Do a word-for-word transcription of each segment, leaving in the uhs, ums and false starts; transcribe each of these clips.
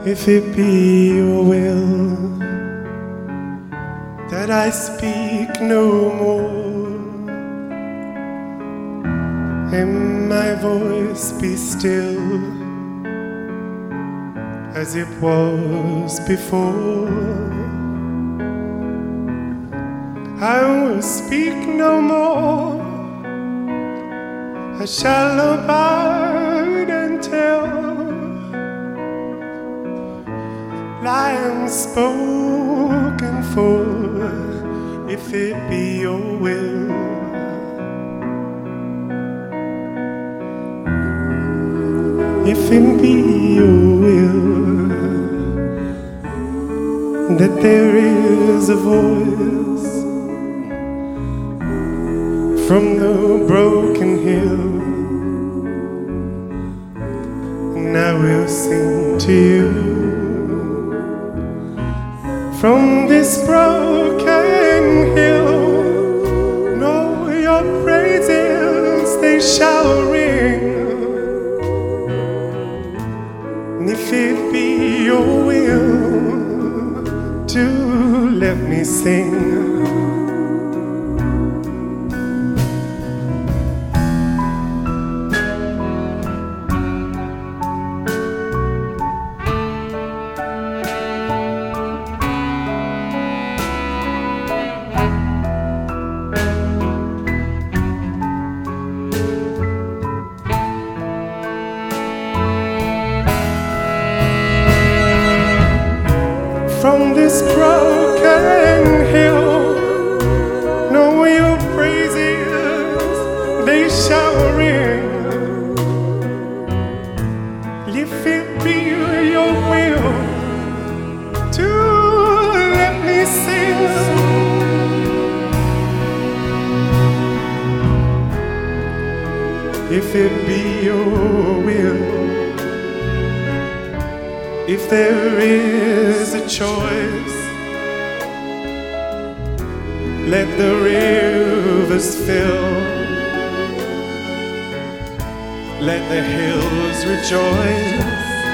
If it be your will that I speak no more, and my voice be still as it was before, I will speak no more. I shall abide and tell I am spoken for, if it be your will. If it be your will that there is a voice from the broken hill, and I will sing to you. From this broken hill, know your praises, they shall ring. And if it be your will to let me sing, from this broken hill, know your praises, they shall ring. If it be your will to let me sing, if it be your will, if there is a choice, let the rivers fill, let the hills rejoice,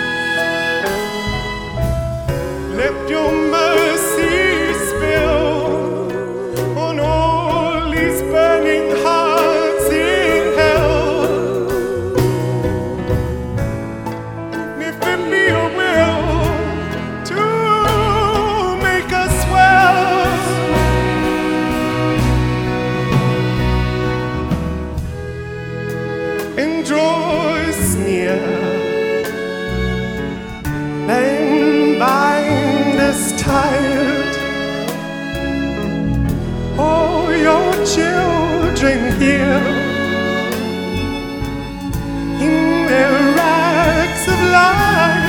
let your mercy spill on all these burning hearts in hell. And if it be your will to make us well, and draw us near, and bind us tight, all your children here in their rags of light.